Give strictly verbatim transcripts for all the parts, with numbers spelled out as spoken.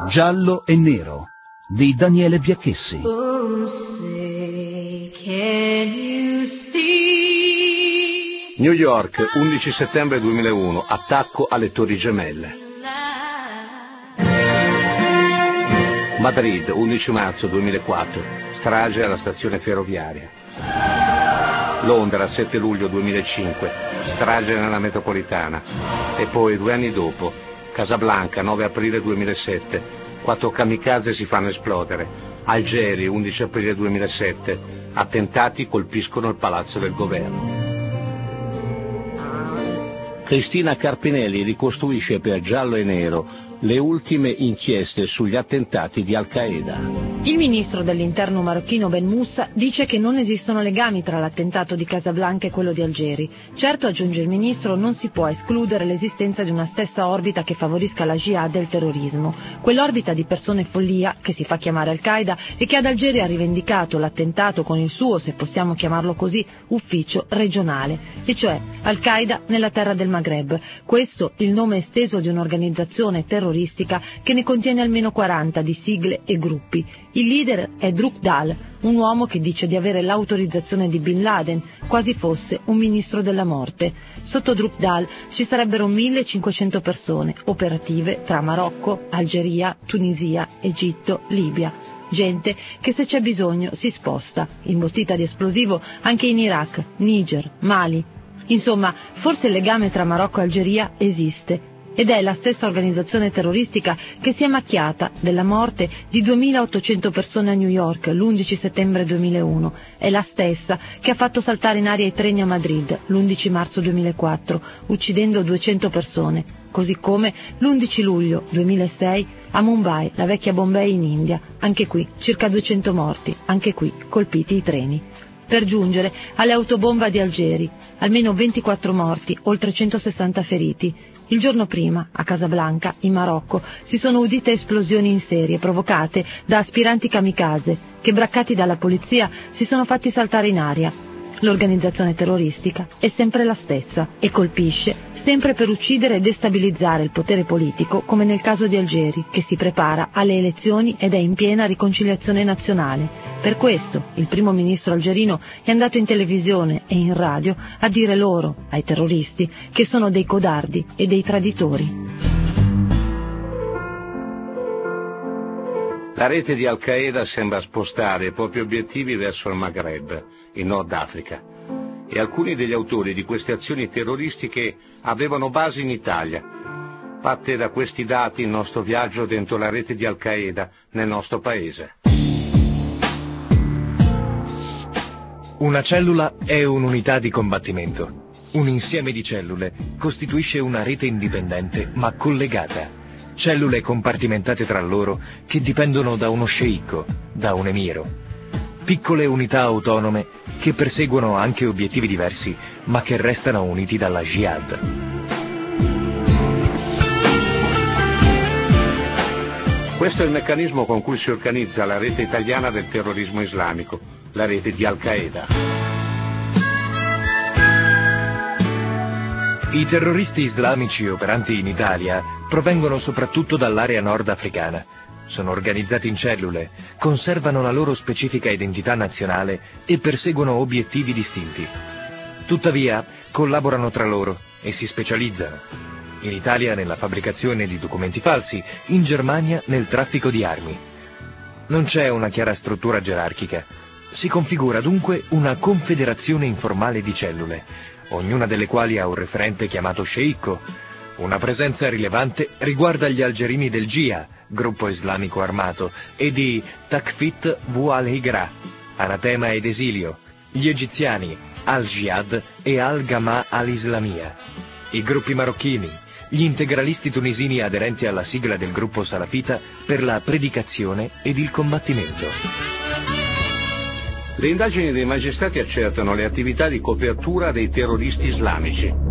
Giallo e nero di Daniele Biacchessi. Oh, say, can you see? New York, undici settembre duemilauno, attacco alle Torri Gemelle. Madrid, undici marzo duemilaquattro, strage alla stazione ferroviaria. Londra, sette luglio duemilacinque, strage nella metropolitana. E poi, due anni dopo, Casablanca, nove aprile duemilasette, quattro kamikaze si fanno esplodere. Algeri, undici aprile duemilasette, attentati colpiscono il palazzo del governo. Cristina Carpinelli ricostruisce per Giallo e Nero le ultime inchieste sugli attentati di Al-Qaeda. Il ministro dell'interno marocchino Ben Moussa dice che non esistono legami tra l'attentato di Casablanca e quello di Algeri. Certo, aggiunge il ministro, non si può escludere l'esistenza di una stessa orbita che favorisca la jihad e il terrorismo. Quell'orbita di persone follia, che si fa chiamare Al-Qaeda e che ad Algeri ha rivendicato l'attentato con il suo, se possiamo chiamarlo così, ufficio regionale, e cioè Al-Qaeda nella terra del Maghreb. Questo il nome esteso di un'organizzazione terroristica che ne contiene almeno quaranta di sigle e gruppi. Il leader è Druk Dal, un uomo che dice di avere l'autorizzazione di Bin Laden, quasi fosse un ministro della morte. Sotto Druk Dal ci sarebbero millecinquecento persone, operative tra Marocco, Algeria, Tunisia, Egitto, Libia. Gente che se c'è bisogno si sposta, imbottita di esplosivo anche in Iraq, Niger, Mali. Insomma, forse il legame tra Marocco e Algeria esiste. Ed è la stessa organizzazione terroristica che si è macchiata della morte di duemilaottocento persone a New York l'undici settembre duemilauno. È la stessa che ha fatto saltare in aria i treni a Madrid l'undici marzo duemilaquattro, uccidendo duecento persone. Così come l'undici luglio duemilasei a Mumbai, la vecchia Bombay in India. Anche qui circa duecento morti, anche qui colpiti i treni. Per giungere alle autobomba di Algeri, almeno ventiquattro morti, oltre centosessanta feriti. Il giorno prima, a Casablanca, in Marocco, si sono udite esplosioni in serie provocate da aspiranti kamikaze che, braccati dalla polizia, si sono fatti saltare in aria. L'organizzazione terroristica è sempre la stessa e colpisce sempre per uccidere e destabilizzare il potere politico, come nel caso di Algeri, che si prepara alle elezioni ed è in piena riconciliazione nazionale. Per questo il primo ministro algerino è andato in televisione e in radio a dire loro, ai terroristi, che sono dei codardi e dei traditori. La rete di Al-Qaeda sembra spostare i propri obiettivi verso il Maghreb, in Nord Africa, e alcuni degli autori di queste azioni terroristiche avevano basi in Italia. Parte da questi dati il nostro viaggio dentro la rete di Al-Qaeda nel nostro paese. Una cellula è un'unità di combattimento. Un insieme di cellule costituisce una rete indipendente ma collegata. Cellule compartimentate tra loro che dipendono da uno sceicco, da un emiro. Piccole unità autonome che perseguono anche obiettivi diversi ma che restano uniti dalla jihad. Questo è il meccanismo con cui si organizza la rete italiana del terrorismo islamico, la rete di Al-Qaeda. I terroristi islamici operanti in Italia provengono soprattutto dall'area nordafricana. Sono organizzati in cellule, conservano la loro specifica identità nazionale e perseguono obiettivi distinti. Tuttavia, collaborano tra loro e si specializzano. In Italia nella fabbricazione di documenti falsi, in Germania nel traffico di armi. Non c'è una chiara struttura gerarchica. Si configura dunque una confederazione informale di cellule, ognuna delle quali ha un referente chiamato sceicco. Una presenza rilevante riguarda gli algerini del G I A, gruppo islamico armato, e di Takfit Bu al-Higra, anatema ed esilio, gli egiziani, Al-Jihad e Al-Gama al-Islamia, i gruppi marocchini, gli integralisti tunisini aderenti alla sigla del gruppo salafita per la predicazione ed il combattimento. Le indagini dei magistrati accertano le attività di copertura dei terroristi islamici.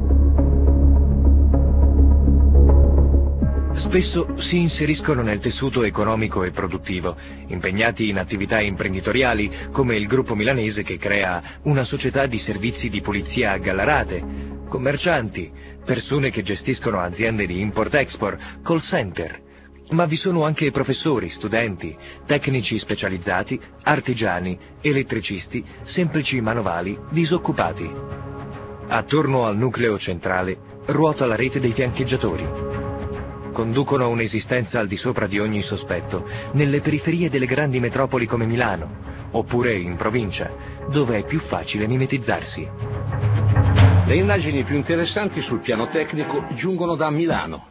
Spesso si inseriscono nel tessuto economico e produttivo, impegnati in attività imprenditoriali come il gruppo milanese che crea una società di servizi di polizia a Gallarate, commercianti, persone che gestiscono aziende di import-export, call center, Ma vi sono anche professori, studenti, tecnici specializzati, artigiani, elettricisti, semplici manovali, disoccupati. Attorno al nucleo centrale ruota la rete dei fiancheggiatori. Conducono un'esistenza al di sopra di ogni sospetto, nelle periferie delle grandi metropoli come Milano, oppure in provincia, dove è più facile mimetizzarsi. Le indagini più interessanti sul piano tecnico giungono da Milano.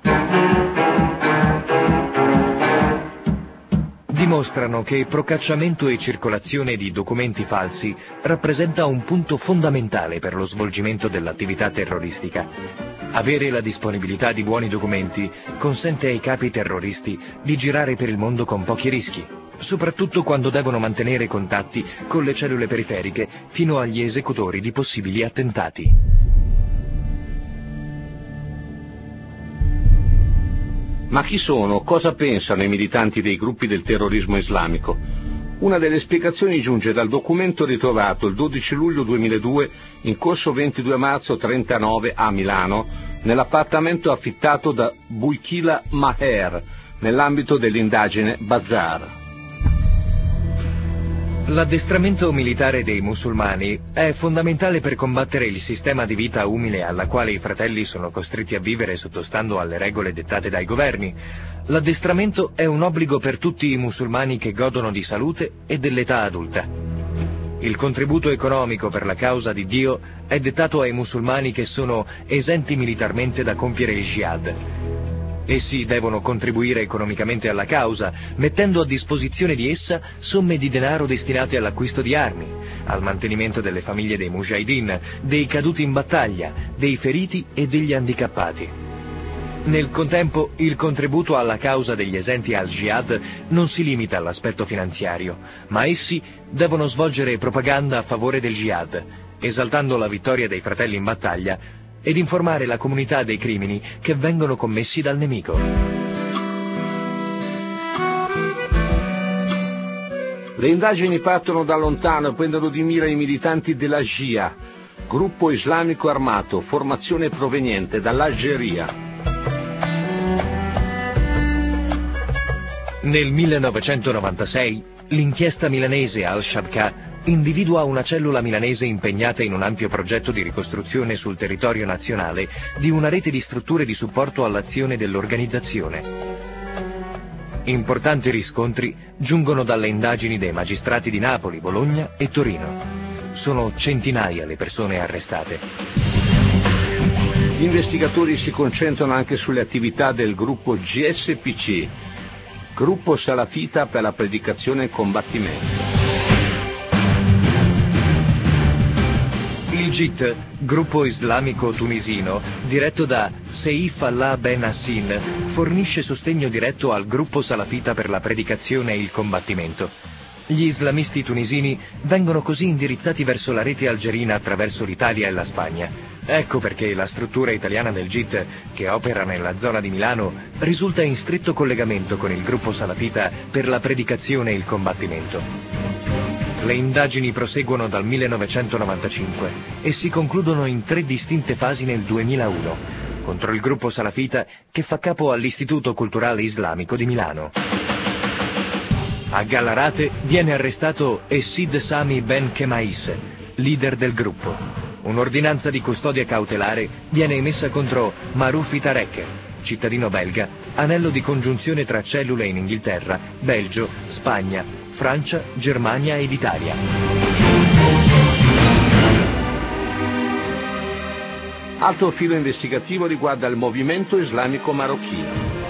Dimostrano che procacciamento e circolazione di documenti falsi rappresenta un punto fondamentale per lo svolgimento dell'attività terroristica. Avere la disponibilità di buoni documenti consente ai capi terroristi di girare per il mondo con pochi rischi, soprattutto quando devono mantenere contatti con le cellule periferiche fino agli esecutori di possibili attentati. Ma chi sono? Cosa pensano i militanti dei gruppi del terrorismo islamico? Una delle spiegazioni giunge dal documento ritrovato il dodici luglio duemiladue in corso ventidue marzo trentanove a Milano, nell'appartamento affittato da Bouikila Maher, nell'ambito dell'indagine Bazar. L'addestramento militare dei musulmani è fondamentale per combattere il sistema di vita umile alla quale i fratelli sono costretti a vivere sottostando alle regole dettate dai governi. L'addestramento è un obbligo per tutti i musulmani che godono di salute e dell'età adulta. Il contributo economico per la causa di Dio è dettato ai musulmani che sono esenti militarmente da compiere il jihad. Essi devono contribuire economicamente alla causa, mettendo a disposizione di essa somme di denaro destinate all'acquisto di armi, al mantenimento delle famiglie dei mujahideen, dei caduti in battaglia, dei feriti e degli handicappati. Nel contempo, il contributo alla causa degli esenti al jihad non si limita all'aspetto finanziario, ma essi devono svolgere propaganda a favore del jihad, esaltando la vittoria dei fratelli in battaglia ed informare la comunità dei crimini che vengono commessi dal nemico. Le indagini partono da lontano e prendono di mira i militanti della Shia, gruppo islamico armato, formazione proveniente dall'Algeria. Nel millenovecentonovantasei l'inchiesta milanese Al-Shabka individua una cellula milanese impegnata in un ampio progetto di ricostruzione sul territorio nazionale di una rete di strutture di supporto all'azione dell'organizzazione. Importanti riscontri giungono dalle indagini dei magistrati di Napoli, Bologna e Torino. Sono centinaia le persone arrestate. Gli investigatori si concentrano anche sulle attività del gruppo G S P C, gruppo salafita per la predicazione e combattimento. Il G I T, gruppo islamico tunisino, diretto da Seif Allah Ben Hassin, fornisce sostegno diretto al gruppo salafita per la predicazione e il combattimento. Gli islamisti tunisini vengono così indirizzati verso la rete algerina attraverso l'Italia e la Spagna. Ecco perché la struttura italiana del G I T, che opera nella zona di Milano, risulta in stretto collegamento con il gruppo salafita per la predicazione e il combattimento. Le indagini proseguono dal millenovecentonovantacinque e si concludono in tre distinte fasi nel duemilauno, contro il gruppo salafita che fa capo all'Istituto Culturale Islamico di Milano. A Gallarate viene arrestato Essid Sami Ben Kemais, leader del gruppo. Un'ordinanza di custodia cautelare viene emessa contro Maroufi Tarek, cittadino belga, anello di congiunzione tra cellule in Inghilterra, Belgio, Spagna, Francia, Germania ed Italia. Altro filo investigativo riguarda il movimento islamico marocchino.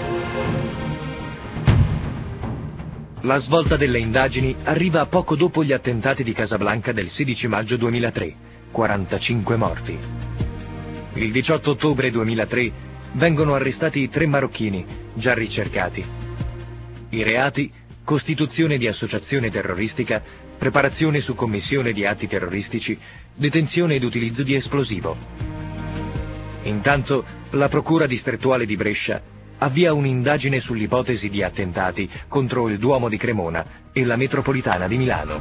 La svolta delle indagini arriva poco dopo gli attentati di Casablanca del sedici maggio duemilatré, quarantacinque morti. Il diciotto ottobre duemilatré vengono arrestati tre marocchini, già ricercati. I reati: costituzione di associazione terroristica, preparazione su commissione di atti terroristici, detenzione ed utilizzo di esplosivo. Intanto, la Procura distrettuale di Brescia avvia un'indagine sull'ipotesi di attentati contro il Duomo di Cremona e la metropolitana di Milano.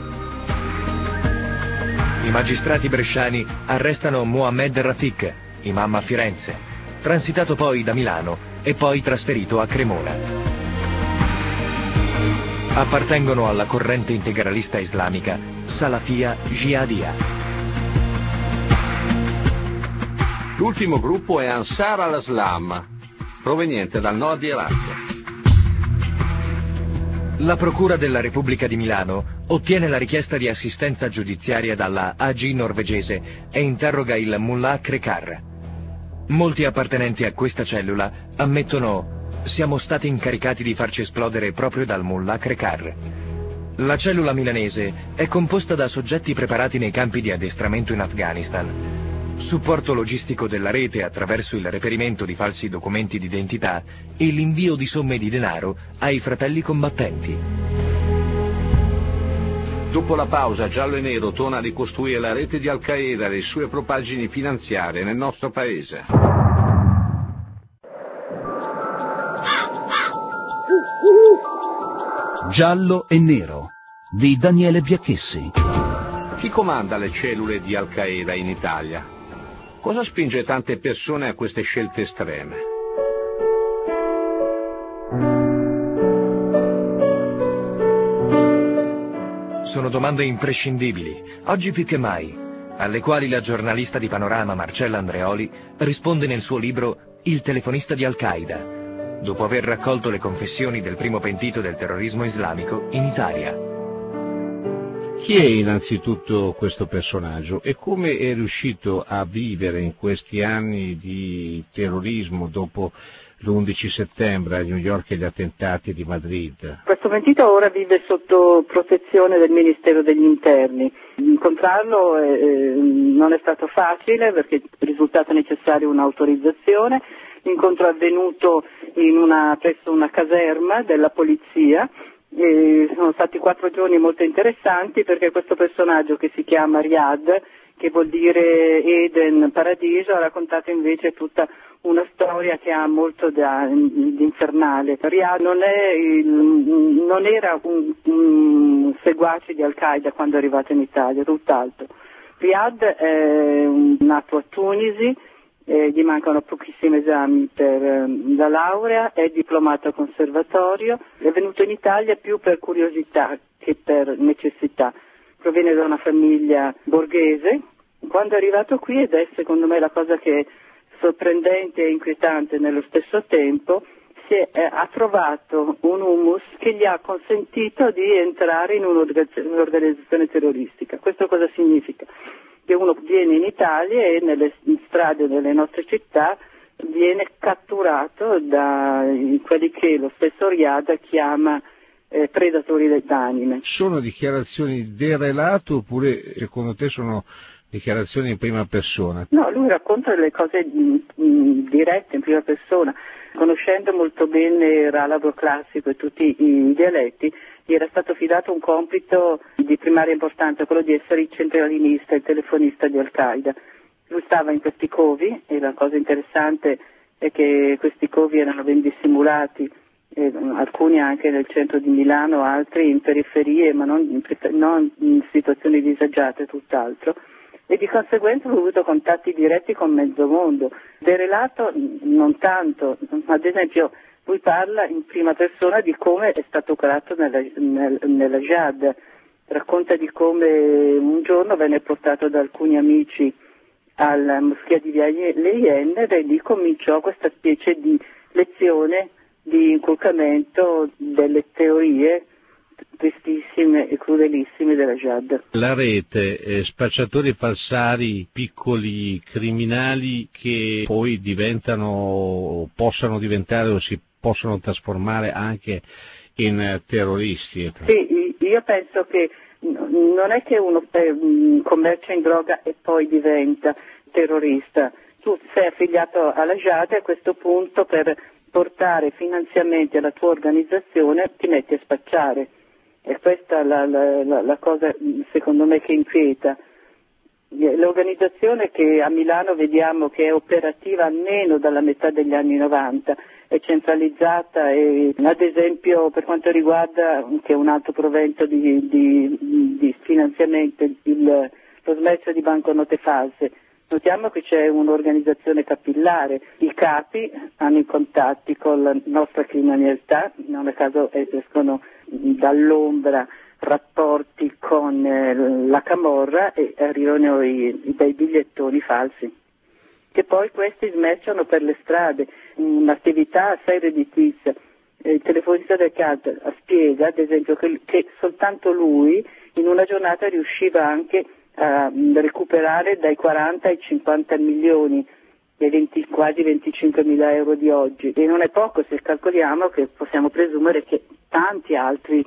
I magistrati bresciani arrestano Mohamed Rafik, imam a Firenze, transitato poi da Milano e poi trasferito a Cremona. Appartengono alla corrente integralista islamica Salafia Jihadiyya. L'ultimo gruppo è Ansar al-Islam, proveniente dal nord Iraq. La Procura della Repubblica di Milano ottiene la richiesta di assistenza giudiziaria dalla A G interrogese e interroga il Mullah Krekar. Molti appartenenti a questa cellula ammettono: siamo stati incaricati di farci esplodere proprio dal Mullah Krekar. La cellula milanese è composta da soggetti preparati nei campi di addestramento in Afghanistan. Supporto logistico della rete attraverso il reperimento di falsi documenti d'identità e l'invio di somme di denaro ai fratelli combattenti. Dopo la pausa, Giallo e Nero torna a ricostruire la rete di Al-Qaeda e le sue propaggini finanziarie nel nostro paese. Giallo e Nero di Daniele Biacchessi. Chi comanda le cellule di Al-Qaeda in Italia? Cosa spinge tante persone a queste scelte estreme? Sono domande imprescindibili, oggi più che mai, alle quali la giornalista di Panorama Marcella Andreoli risponde nel suo libro Il telefonista di Al-Qaeda, dopo aver raccolto le confessioni del primo pentito del terrorismo islamico in Italia. Chi è innanzitutto questo personaggio e come è riuscito a vivere in questi anni di terrorismo dopo l'undici settembre a New York e gli attentati di Madrid? Questo pentito ora vive sotto protezione del Ministero degli Interni. Incontrarlo eh, non è stato facile perché è risultata necessaria un'autorizzazione. L'incontro è avvenuto in una, presso una caserma della polizia. E sono stati quattro giorni molto interessanti perché questo personaggio che si chiama Riyad, che vuol dire Eden, paradiso, ha raccontato invece tutta una storia che ha molto da, di infernale. Riyad non, è il, non era un, un seguace di Al-Qaeda quando è arrivato in Italia, tutt'altro. Riyad è nato a Tunisi, eh, gli mancano pochissimi esami per eh, la laurea, è diplomato a conservatorio, è venuto in Italia più per curiosità che per necessità. Proviene da una famiglia borghese. Quando è arrivato qui, ed è secondo me la cosa che è sorprendente e inquietante nello stesso tempo, si è, eh, ha trovato un humus che gli ha consentito di entrare in un'organizzazione terroristica. Questo cosa significa? Che uno viene in Italia e nelle strade delle nostre città viene catturato da quelli che lo stesso Riyad chiama eh, predatori d'anime. Sono dichiarazioni del relato oppure secondo te sono dichiarazioni in prima persona? No, lui racconta le cose mh, mh, dirette in prima persona. Conoscendo molto bene il arabo classico e tutti i dialetti, gli era stato affidato un compito di primaria importanza, quello di essere il centralinista, il telefonista di Al-Qaeda. Lui stava in questi covi e la cosa interessante è che questi covi erano ben dissimulati, eh, alcuni anche nel centro di Milano, altri in periferie, ma non in, non in situazioni disagiate, tutt'altro. E di conseguenza ho avuto contatti diretti con mezzo mondo. Del relato non tanto, ad esempio lui parla in prima persona di come è stato operato nella, nel, nella Jihad, racconta di come un giorno venne portato da alcuni amici alla moschea di Via Leyen e lì cominciò questa specie di lezione di inculcamento delle teorie tristissime e crudelissime della Jihad. La rete, eh, spacciatori falsari, piccoli criminali che poi diventano, possano diventare o si possono trasformare anche in terroristi. Sì, io penso che non è che uno commercia in droga e poi diventa terrorista. Tu sei affiliato alla Jihad e a questo punto per portare finanziamenti alla tua organizzazione ti metti a spacciare. E questa è la, la, la, la cosa secondo me che inquieta. L'organizzazione che a Milano vediamo che è operativa almeno dalla metà degli anni novanta, è centralizzata e ad esempio per quanto riguarda, che è un altro provento di, di, di finanziamento, il, lo smercio di banconote false. Notiamo che c'è un'organizzazione capillare, i capi hanno i contatti con la nostra criminalità, non a caso escono dall'ombra rapporti con eh, la camorra e arrivano i, i bei bigliettoni falsi, che poi questi smerciano per le strade, un'attività assai redditizia. Il telefonista del C A D spiega, ad esempio, che, che soltanto lui in una giornata riusciva anche a recuperare dai quaranta ai cinquanta milioni, dei venti, quasi venticinque mila euro di oggi, e non è poco se calcoliamo che possiamo presumere che tanti altri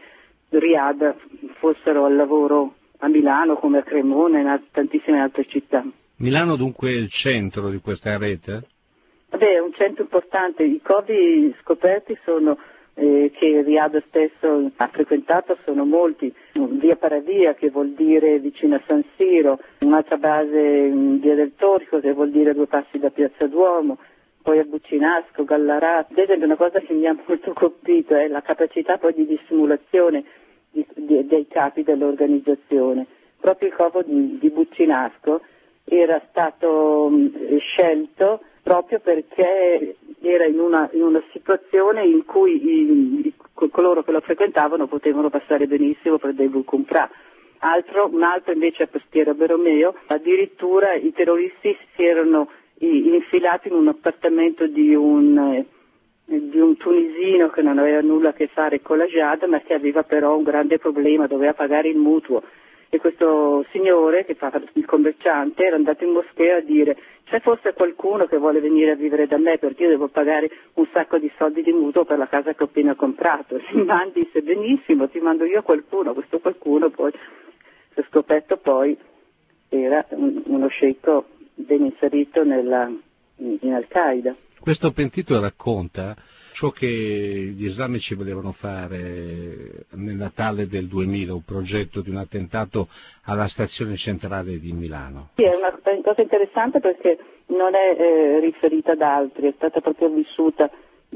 riad fossero al lavoro a Milano come a Cremona e in tantissime altre città. Milano dunque è il centro di questa rete? Beh, è un centro importante. I covi scoperti sono eh, che Riad stesso ha frequentato sono molti. Via Paravia, che vuol dire vicino a San Siro, un'altra base in Via del Torico, che vuol dire due passi da Piazza Duomo, poi a Buccinasco, Gallarate. Ad esempio, una cosa che mi ha molto colpito è la capacità poi di dissimulazione di, di, dei capi dell'organizzazione. Proprio il covo di, di Buccinasco era stato mh, scelto proprio perché era in una, in una situazione in cui i, i, coloro che lo frequentavano potevano passare benissimo per dei Vukumpra. Altro, un altro invece a Costiera Beromeo, addirittura i terroristi si erano i, infilati in un appartamento di un, eh, di un tunisino che non aveva nulla a che fare con la Jihad, ma che aveva però un grande problema, doveva pagare il mutuo. E questo signore, che fa il commerciante, era andato in moschea a dire: c'è forse qualcuno che vuole venire a vivere da me perché io devo pagare un sacco di soldi di mutuo per la casa che ho appena comprato. Si mandi, disse: benissimo, ti mando io qualcuno. Questo qualcuno poi si è scoperto poi era un, uno sceicco ben inserito nella, in Al-Qaeda. Questo pentito racconta ciò che gli islamici volevano fare nel Natale del duemila, un progetto di un attentato alla stazione centrale di Milano. Sì, è una cosa interessante perché non è eh, riferita ad altri, è stata proprio vissuta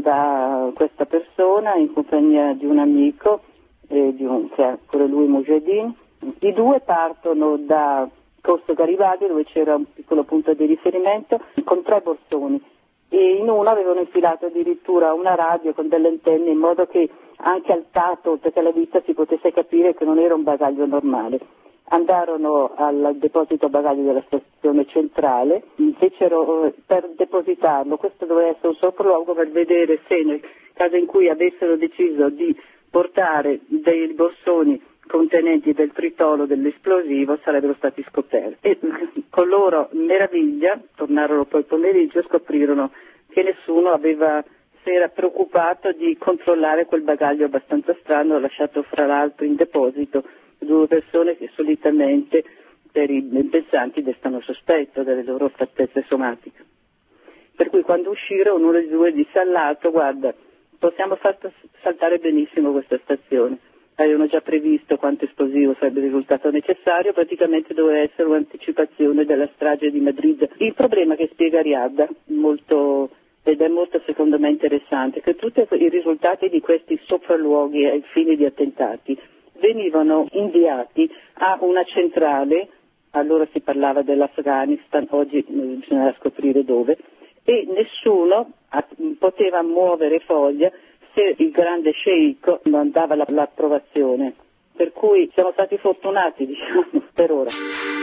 da questa persona in compagnia di un amico, eh, di un, che è pure lui Mujahideen. I due partono da Corso Garibaldi, dove c'era un piccolo punto di riferimento, con tre borsoni. E in uno avevano infilato addirittura una radio con delle antenne in modo che anche al tatto, oltre che alla vista, si potesse capire che non era un bagaglio normale. Andarono al deposito bagaglio della stazione centrale, fecero eh, per depositarlo, questo doveva essere un sopralluogo per vedere se nel caso in cui avessero deciso di portare dei borsoni contenenti del tritolo dell'esplosivo sarebbero stati scoperti. E con loro meraviglia, tornarono poi pomeriggio, scoprirono che nessuno aveva, si era preoccupato di controllare quel bagaglio abbastanza strano lasciato fra l'altro in deposito due persone che solitamente per i ben pensanti destano sospetto delle loro fattezze somatiche. Per cui quando uscirono uno dei due disse all'altro: guarda, possiamo far saltare benissimo questa stazione. Avevano già previsto quanto esplosivo sarebbe risultato necessario, praticamente doveva essere un'anticipazione della strage di Madrid. Il problema che spiega Riad, molto, ed è molto secondo me interessante, che tutti i risultati di questi sopralluoghi ai fini di attentati venivano inviati a una centrale, allora si parlava dell'Afghanistan, oggi bisogna scoprire dove, e nessuno poteva muovere foglia se il grande sceicco non dava la, l'approvazione. Per cui siamo stati fortunati, diciamo, per ora.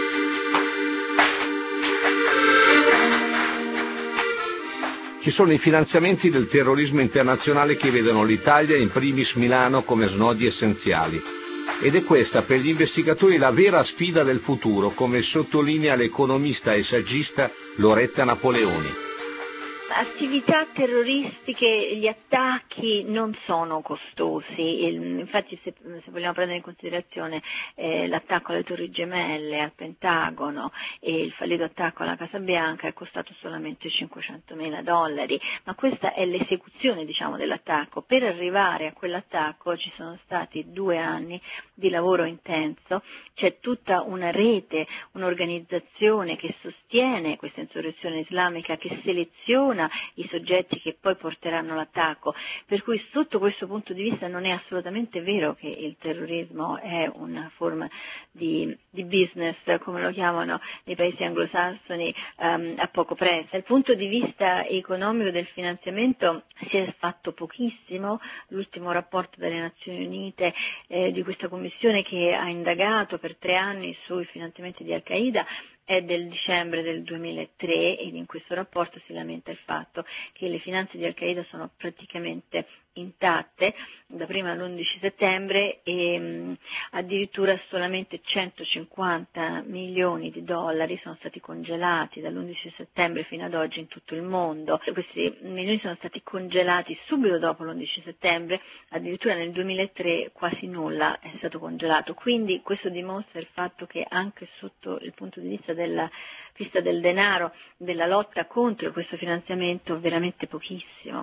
Ci sono i finanziamenti del terrorismo internazionale che vedono l'Italia, in primis Milano, come snodi essenziali. Ed è questa per gli investigatori la vera sfida del futuro, come sottolinea l'economista e saggista Loretta Napoleoni. Attività terroristiche, gli attacchi non sono costosi, infatti se, se vogliamo prendere in considerazione eh, l'attacco alle Torri Gemelle, al Pentagono e il fallito attacco alla Casa Bianca è costato solamente cinquecentomila dollari, ma questa è l'esecuzione, diciamo, dell'attacco. Per arrivare a quell'attacco ci sono stati due anni di lavoro intenso, c'è tutta una rete, un'organizzazione che sostiene questa insurrezione islamica, che seleziona persona i soggetti che poi porteranno l'attacco, per cui sotto questo punto di vista non è assolutamente vero che il terrorismo è una forma di, di business, come lo chiamano nei paesi anglosassoni, um, a poco prezzo. Dal punto di vista economico del finanziamento si è fatto pochissimo. L'ultimo rapporto delle Nazioni Unite eh, di questa commissione che ha indagato per tre anni sui finanziamenti di Al-Qaeda è del dicembre del duemilatré, ed in questo rapporto si lamenta il fatto che le finanze di Al-Qaeda sono praticamente intatte da prima all'undici settembre e mh, addirittura solamente centocinquanta milioni di dollari sono stati congelati dall'undici settembre fino ad oggi in tutto il mondo. Questi milioni sono stati congelati subito dopo l'undici settembre, addirittura nel duemilatré quasi nulla è stato congelato, quindi questo dimostra il fatto che anche sotto il punto di vista della vista del denaro, della lotta contro questo finanziamento, veramente pochissimo.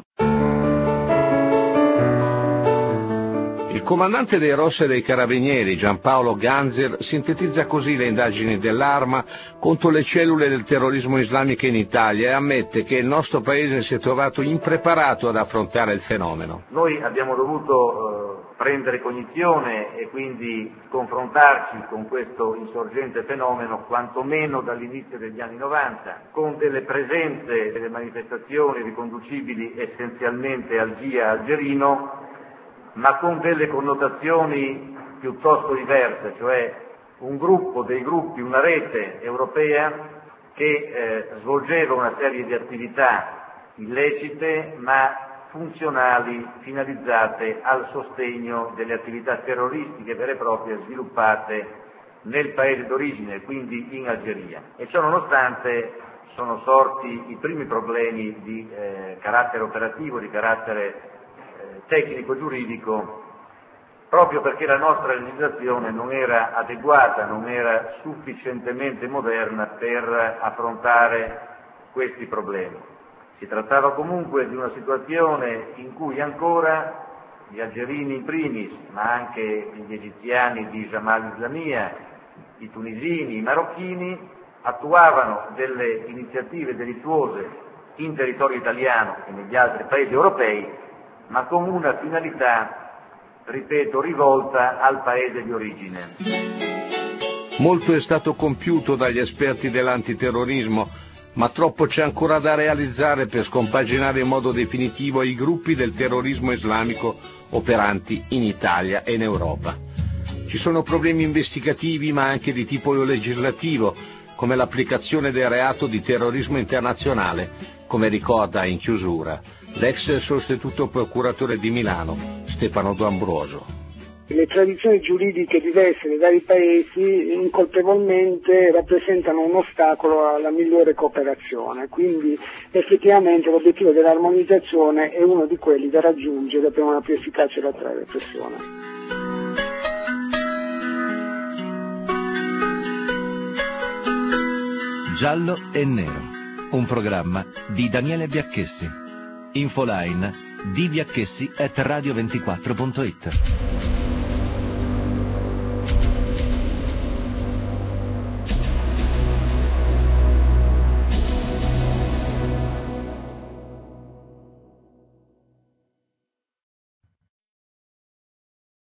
Il comandante dei R O S e dei Carabinieri, Giampaolo Ganzer, sintetizza così le indagini dell'Arma contro le cellule del terrorismo islamico in Italia e ammette che il nostro Paese si è trovato impreparato ad affrontare il fenomeno. Noi abbiamo dovuto eh, prendere cognizione e quindi confrontarci con questo insorgente fenomeno quantomeno dall'inizio degli anni novanta, con delle presenze, delle manifestazioni riconducibili essenzialmente al G I A algerino, ma con delle connotazioni piuttosto diverse, cioè un gruppo, dei gruppi, una rete europea che eh, svolgeva una serie di attività illecite ma funzionali, finalizzate al sostegno delle attività terroristiche vere e proprie sviluppate nel paese d'origine, quindi in Algeria. E ciò nonostante sono sorti i primi problemi di eh, carattere operativo, di carattere tecnico-giuridico, proprio perché la nostra legislazione non era adeguata, non era sufficientemente moderna per affrontare questi problemi. Si trattava comunque di una situazione in cui ancora gli algerini in primis, ma anche gli egiziani di Jamal Islamia, i tunisini, i marocchini, attuavano delle iniziative delittuose in territorio italiano e negli altri paesi europei, ma con una finalità, ripeto, rivolta al paese di origine. Molto è stato compiuto dagli esperti dell'antiterrorismo, ma troppo c'è ancora da realizzare per scompaginare in modo definitivo i gruppi del terrorismo islamico operanti in Italia e in Europa. Ci sono problemi investigativi, ma anche di tipo legislativo, come l'applicazione del reato di terrorismo internazionale, come ricorda in chiusura l'ex sostituto procuratore di Milano, Stefano D'Ambroso. Le tradizioni giuridiche diverse dei vari paesi incolpevolmente rappresentano un ostacolo alla migliore cooperazione, quindi effettivamente l'obiettivo dell'armonizzazione è uno di quelli da raggiungere per una più efficace repressione. Giallo e Nero, un programma di Daniele Biacchessi. Infoline d biacchessi at radio ventiquattro punto it.